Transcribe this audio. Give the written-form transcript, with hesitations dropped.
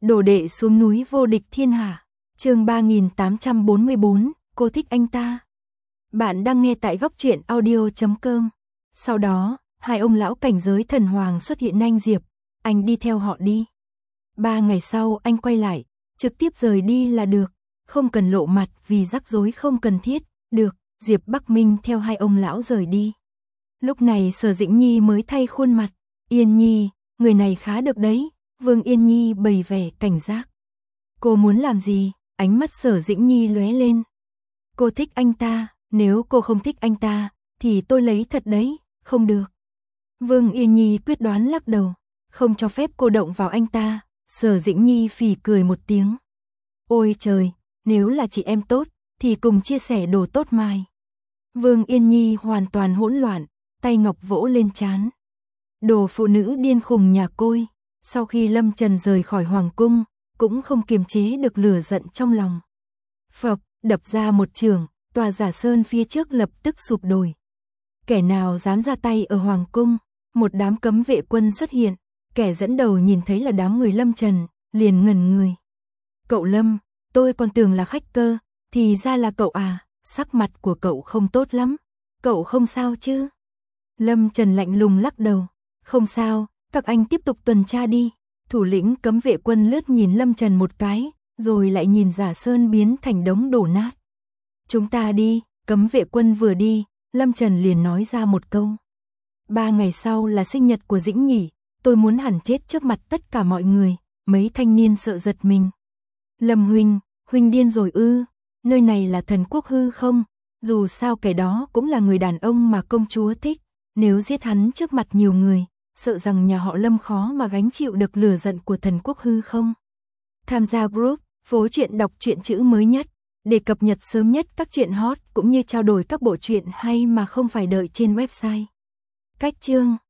Đồ đệ xuống núi vô địch thiên hạ. Chương 3844, cô thích anh ta. Bạn đang nghe tại góc truyện audio.com. Sau đó, hai ông lão cảnh giới thần hoàng xuất hiện nhanh Diệp, anh đi theo họ đi. 3 ngày sau anh quay lại, trực tiếp rời đi là được, không cần lộ mặt vì rắc rối không cần thiết, được, Diệp Bắc Minh theo hai ông lão rời đi. Lúc này Sở Dĩnh Nhi mới thay khuôn mặt, Yên Nhi, người này khá được đấy, Vương Yên Nhi bày vẻ cảnh giác. Cô muốn làm gì? Ánh mắt Sở Dĩnh Nhi lóe lên. Cô thích anh ta, nếu cô không thích anh ta, thì tôi lấy thật đấy, không được. Vương Yên Nhi quyết đoán lắc đầu, không cho phép cô động vào anh ta. Sở Dĩnh Nhi phì cười một tiếng. Ôi trời, nếu là chị em tốt, thì cùng chia sẻ đồ tốt mai. Vương Yên Nhi hoàn toàn hỗn loạn, tay ngọc vỗ lên trán. Đồ phụ nữ điên khùng nhà côi. Sau khi Lâm Trần rời khỏi hoàng cung, cũng không kiềm chế được lửa giận trong lòng. Phập, đập ra một chưởng, tòa Giả Sơn phía trước lập tức sụp đổ. Kẻ nào dám ra tay ở hoàng cung? Một đám cấm vệ quân xuất hiện, kẻ dẫn đầu nhìn thấy là đám người Lâm Trần, liền ngẩn người. Cậu Lâm, tôi còn tưởng là khách cơ, thì ra là cậu à, sắc mặt của cậu không tốt lắm. Cậu không sao chứ? Lâm Trần lạnh lùng lắc đầu, không sao, các anh tiếp tục tuần tra đi. Thủ lĩnh cấm vệ quân lướt nhìn Lâm Trần một cái, rồi lại nhìn Giả Sơn biến thành đống đổ nát. Chúng ta đi, cấm vệ quân vừa đi, Lâm Trần liền nói ra một câu. 3 ngày sau là sinh nhật của Dĩnh Nhỉ, tôi muốn hẳn chết trước mặt tất cả mọi người. Mấy thanh niên sợ giật mình. Lâm huynh điên rồi ư? Nơi này là thần quốc hư không? Dù sao kẻ đó cũng là người đàn ông mà công chúa thích. Nếu giết hắn trước mặt nhiều người, sợ rằng nhà họ Lâm khó mà gánh chịu được lửa giận của thần quốc hư không. Tham gia group, phố truyện đọc truyện chữ mới nhất, để cập nhật sớm nhất các truyện hot cũng như trao đổi các bộ truyện hay mà không phải đợi trên website. Cách chương